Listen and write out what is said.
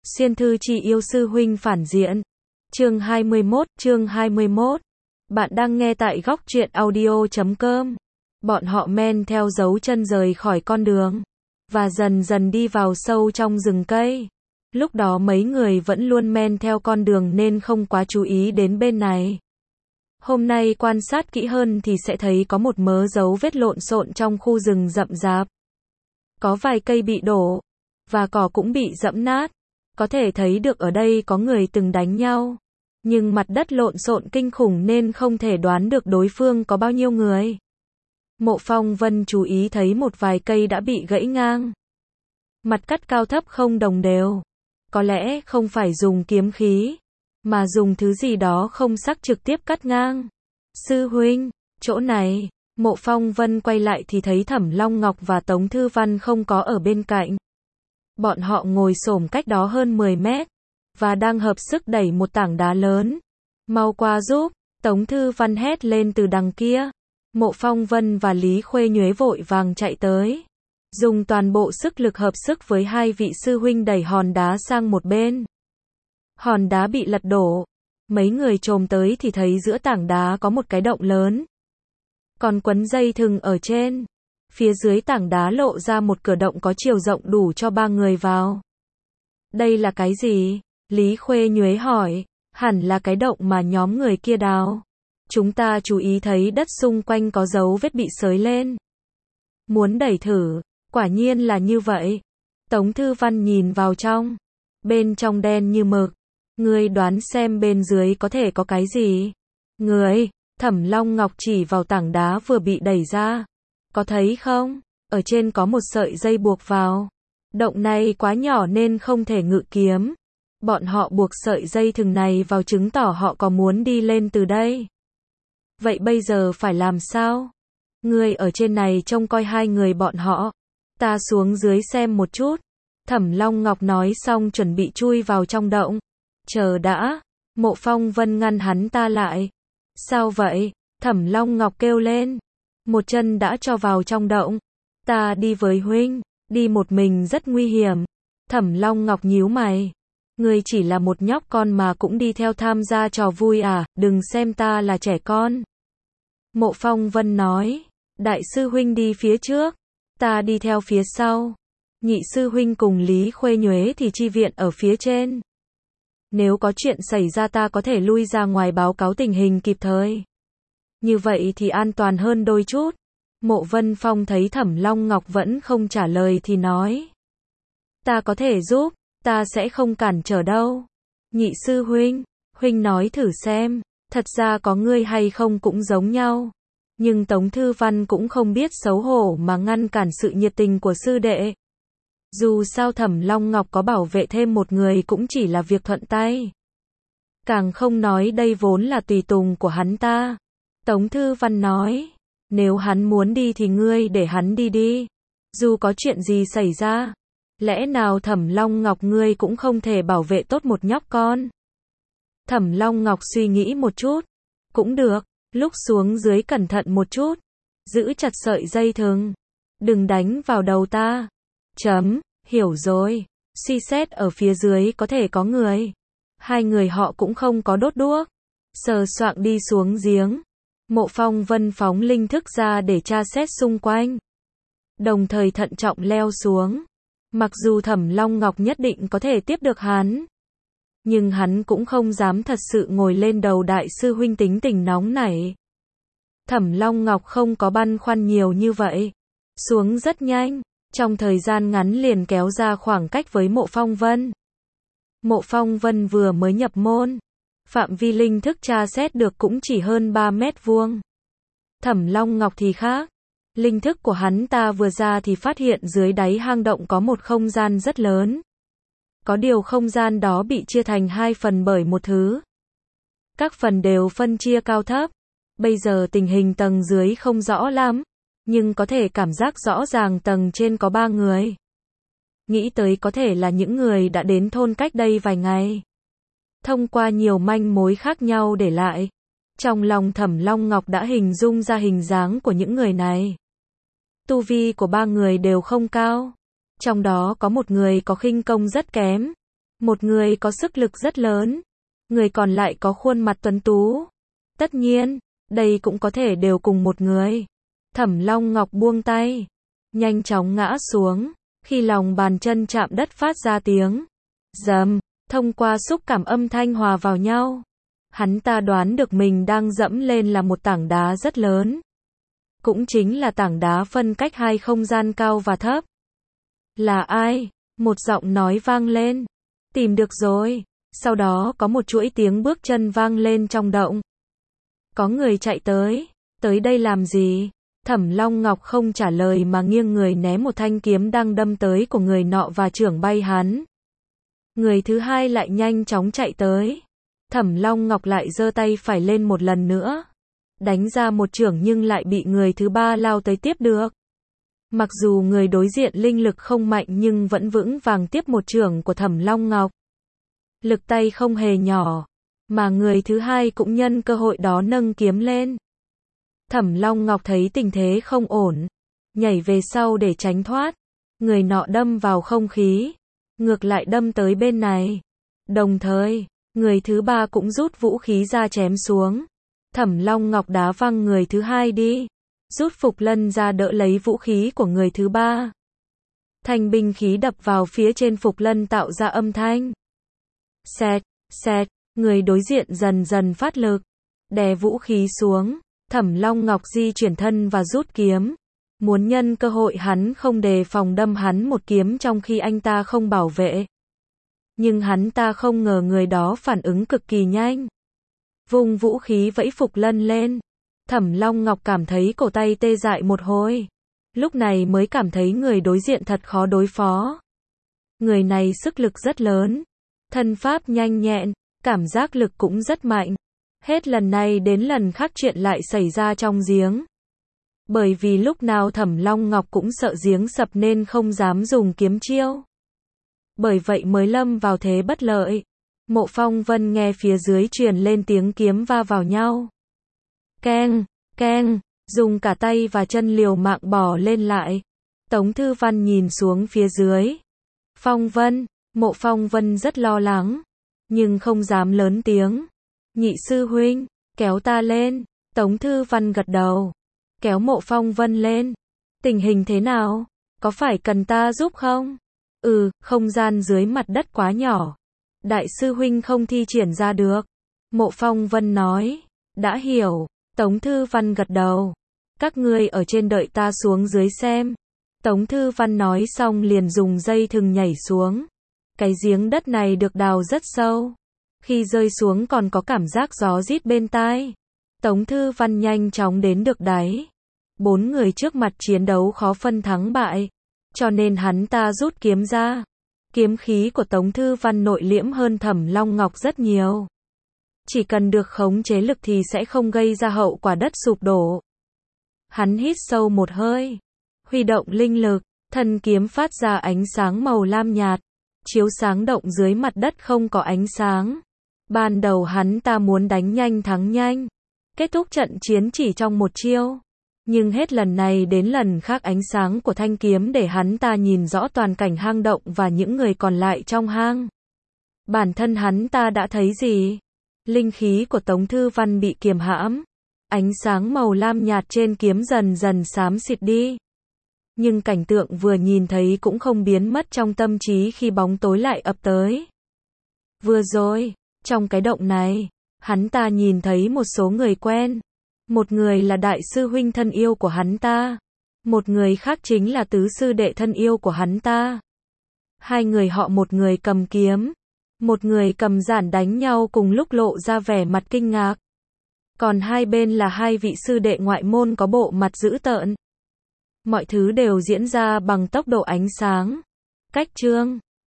Xuyên thư chi yêu sư huynh phản diện. Chương 21. Bạn đang nghe tại góc truyện audio.com. Bọn họ men theo dấu chân rời khỏi con đường, và dần dần đi vào sâu trong rừng cây. Lúc đó mấy người vẫn luôn men theo con đường nên không quá chú ý đến bên này. Hôm nay quan sát kỹ hơn thì sẽ thấy có một mớ dấu vết lộn xộn trong khu rừng rậm rạp. Có vài cây bị đổ, và cỏ cũng bị dẫm nát. Có thể thấy được ở đây có người từng đánh nhau. Nhưng mặt đất lộn xộn kinh khủng nên không thể đoán được đối phương có bao nhiêu người. Mộ Phong Vân chú ý thấy một vài cây đã bị gãy ngang. Mặt cắt cao thấp không đồng đều. Có lẽ không phải dùng kiếm khí, mà dùng thứ gì đó không sắc trực tiếp cắt ngang. Sư huynh, chỗ này. Mộ Phong Vân quay lại thì thấy Thẩm Long Ngọc và Tống Thư Văn không có ở bên cạnh. Bọn họ ngồi xổm cách đó hơn 10 mét, và đang hợp sức đẩy một tảng đá lớn. Mau qua giúp, Tống Thư Văn hét lên từ đằng kia. Mộ Phong Vân và Lý Khuê Nhuế vội vàng chạy tới. Dùng toàn bộ sức lực hợp sức với hai vị sư huynh đẩy hòn đá sang một bên. Hòn đá bị lật đổ. Mấy người chồm tới thì thấy giữa tảng đá có một cái động lớn. Còn quấn dây thừng ở trên. Phía dưới tảng đá lộ ra một cửa động có chiều rộng đủ cho 3 người vào. Đây là cái gì? Lý Khuê Nhuế hỏi. Hẳn là cái động mà nhóm người kia đào. Chúng ta chú ý thấy đất xung quanh có dấu vết bị xới lên. Muốn đẩy thử. Quả nhiên là như vậy. Tống Thư Văn nhìn vào trong. Bên trong đen như mực. Ngươi đoán xem bên dưới có thể có cái gì? Ngươi, Thẩm Long Ngọc chỉ vào tảng đá vừa bị đẩy ra. Có thấy không? Ở trên có một sợi dây buộc vào. Động này quá nhỏ nên không thể ngự kiếm. Bọn họ buộc sợi dây thừng này vào chứng tỏ họ có muốn đi lên từ đây. Vậy bây giờ phải làm sao? Ngươi ở trên này trông coi hai người bọn họ. Ta xuống dưới xem một chút. Thẩm Long Ngọc nói xong chuẩn bị chui vào trong động. Chờ đã. Mộ Phong Vân ngăn hắn ta lại. Sao vậy? Thẩm Long Ngọc kêu lên. Một chân đã cho vào trong động. Ta đi với huynh. Đi một mình rất nguy hiểm. Thẩm Long Ngọc nhíu mày. Ngươi chỉ là một nhóc con mà cũng đi theo tham gia trò vui à, đừng xem ta là trẻ con. Mộ Phong Vân nói. Đại sư huynh đi phía trước. Ta đi theo phía sau. Nhị sư huynh cùng Lý Khuê Nhuế thì chi viện ở phía trên. Nếu có chuyện xảy ra ta có thể lui ra ngoài báo cáo tình hình kịp thời. Như vậy thì an toàn hơn đôi chút. Mộ Vân Phong thấy Thẩm Long Ngọc vẫn không trả lời thì nói. Ta có thể giúp, ta sẽ không cản trở đâu. Nhị sư huynh nói thử xem, thật ra có ngươi hay không cũng giống nhau. Nhưng Tống Thư Văn cũng không biết xấu hổ mà ngăn cản sự nhiệt tình của sư đệ. Dù sao Thẩm Long Ngọc có bảo vệ thêm một người cũng chỉ là việc thuận tay. Càng không nói đây vốn là tùy tùng của hắn ta. Tống Thư Văn nói, nếu hắn muốn đi thì ngươi để hắn đi đi. Dù có chuyện gì xảy ra, lẽ nào Thẩm Long Ngọc ngươi cũng không thể bảo vệ tốt một nhóc con? Thẩm Long Ngọc suy nghĩ một chút. Cũng được, lúc xuống dưới cẩn thận một chút. Giữ chặt sợi dây thừng. Đừng đánh vào đầu ta. Hiểu rồi. Suy xét ở phía dưới có thể có người. Hai người họ cũng không có đốt đuốc. Sờ soạng đi xuống giếng. Mộ Phong Vân phóng linh thức ra để tra xét xung quanh. Đồng thời thận trọng leo xuống. Mặc dù Thẩm Long Ngọc nhất định có thể tiếp được hắn. Nhưng hắn cũng không dám thật sự ngồi lên đầu đại sư huynh tính tình nóng nảy. Thẩm Long Ngọc không có băn khoăn nhiều như vậy. Xuống rất nhanh. Trong thời gian ngắn liền kéo ra khoảng cách với Mộ Phong Vân. Mộ Phong Vân vừa mới nhập môn. Phạm vi linh thức tra xét được cũng chỉ hơn 3 mét vuông. Thẩm Long Ngọc thì khác. Linh thức của hắn ta vừa ra thì phát hiện dưới đáy hang động có một không gian rất lớn. Có điều không gian đó bị chia thành hai phần bởi một thứ. Các phần đều phân chia cao thấp. Bây giờ tình hình tầng dưới không rõ lắm. Nhưng có thể cảm giác rõ ràng tầng trên có 3 người. Nghĩ tới có thể là những người đã đến thôn cách đây vài ngày. Thông qua nhiều manh mối khác nhau để lại. Trong lòng Thẩm Long Ngọc đã hình dung ra hình dáng của những người này. Tu vi của 3 người đều không cao. Trong đó có một người có khinh công rất kém. Một người có sức lực rất lớn, người còn lại có khuôn mặt tuấn tú. Tất nhiên, đây cũng có thể đều cùng một người. Thẩm Long Ngọc buông tay, nhanh chóng ngã xuống, khi lòng bàn chân chạm đất phát ra tiếng rầm, thông qua xúc cảm âm thanh hòa vào nhau. Hắn ta đoán được mình đang dẫm lên là một tảng đá rất lớn. Cũng chính là tảng đá phân cách hai không gian cao và thấp. Là ai? Một giọng nói vang lên. Tìm được rồi. Sau đó có một chuỗi tiếng bước chân vang lên trong động. Có người chạy tới. Tới đây làm gì? Thẩm Long Ngọc không trả lời mà nghiêng người ném một thanh kiếm đang đâm tới của người nọ và chưởng bay hắn. Người thứ hai lại nhanh chóng chạy tới. Thẩm Long Ngọc lại giơ tay phải lên một lần nữa. Đánh ra một chưởng nhưng lại bị người thứ ba lao tới tiếp được. Mặc dù người đối diện linh lực không mạnh nhưng vẫn vững vàng tiếp một chưởng của Thẩm Long Ngọc. Lực tay không hề nhỏ, mà người thứ hai cũng nhân cơ hội đó nâng kiếm lên. Thẩm Long Ngọc thấy tình thế không ổn, nhảy về sau để tránh thoát. Người nọ đâm vào không khí, ngược lại đâm tới bên này. Đồng thời, người thứ ba cũng rút vũ khí ra chém xuống. Thẩm Long Ngọc đá văng người thứ hai đi, rút phục lân ra đỡ lấy vũ khí của người thứ ba. Thanh binh khí đập vào phía trên phục lân tạo ra âm thanh. Xẹt, xẹt, người đối diện dần dần phát lực, đè vũ khí xuống. Thẩm Long Ngọc di chuyển thân và rút kiếm, muốn nhân cơ hội hắn không đề phòng đâm hắn một kiếm trong khi anh ta không bảo vệ. Nhưng hắn ta không ngờ người đó phản ứng cực kỳ nhanh. Vung vũ khí vẫy phục lân lên. Thẩm Long Ngọc cảm thấy cổ tay tê dại một hồi. Lúc này mới cảm thấy người đối diện thật khó đối phó. Người này sức lực rất lớn, thân pháp nhanh nhẹn, cảm giác lực cũng rất mạnh. Hết lần này đến lần khác chuyện lại xảy ra trong giếng. Bởi vì lúc nào Thẩm Long Ngọc cũng sợ giếng sập nên không dám dùng kiếm chiêu. Bởi vậy mới lâm vào thế bất lợi. Mộ Phong Vân nghe phía dưới truyền lên tiếng kiếm va vào nhau. Keng, keng, dùng cả tay và chân liều mạng bỏ lên lại. Tống Thư Văn nhìn xuống phía dưới. Phong Vân, Mộ Phong Vân rất lo lắng, nhưng không dám lớn tiếng. Nhị sư huynh, kéo ta lên. Tống Thư Văn gật đầu, kéo Mộ Phong Vân lên. Tình hình thế nào? Có phải cần ta giúp không? Không gian dưới mặt đất quá nhỏ. Đại sư huynh không thi triển ra được. Mộ Phong Vân nói. Đã hiểu. Tống Thư Văn gật đầu. Các ngươi ở trên đợi ta xuống dưới xem. Tống Thư Văn nói xong liền dùng dây thừng nhảy xuống. Cái giếng đất này được đào rất sâu. Khi rơi xuống còn có cảm giác gió rít bên tai. Tống Thư Văn nhanh chóng đến được đáy. 4 người trước mặt chiến đấu khó phân thắng bại, cho nên hắn ta rút kiếm ra. Kiếm khí của Tống Thư Văn nội liễm hơn Thẩm Long Ngọc rất nhiều. Chỉ cần được khống chế lực thì sẽ không gây ra hậu quả đất sụp đổ. Hắn hít sâu một hơi, huy động linh lực, thân kiếm phát ra ánh sáng màu lam nhạt, chiếu sáng động dưới mặt đất không có ánh sáng. Ban đầu hắn ta muốn đánh nhanh thắng nhanh, kết thúc trận chiến chỉ trong một chiêu. Nhưng hết lần này đến lần khác ánh sáng của thanh kiếm để hắn ta nhìn rõ toàn cảnh hang động và những người còn lại trong hang. Bản thân hắn ta đã thấy gì? Linh khí của Tống Thư Văn bị kiềm hãm. Ánh sáng màu lam nhạt trên kiếm dần dần xám xịt đi. Nhưng cảnh tượng vừa nhìn thấy cũng không biến mất trong tâm trí khi bóng tối lại ập tới. Vừa rồi, trong cái động này, hắn ta nhìn thấy một số người quen. Một người là đại sư huynh thân yêu của hắn ta. Một người khác chính là tứ sư đệ thân yêu của hắn ta. Hai người họ, một người cầm kiếm, một người cầm giản đánh nhau cùng lúc lộ ra vẻ mặt kinh ngạc. Còn hai bên là hai vị sư đệ ngoại môn có bộ mặt dữ tợn. Mọi thứ đều diễn ra bằng tốc độ ánh sáng. Cách chương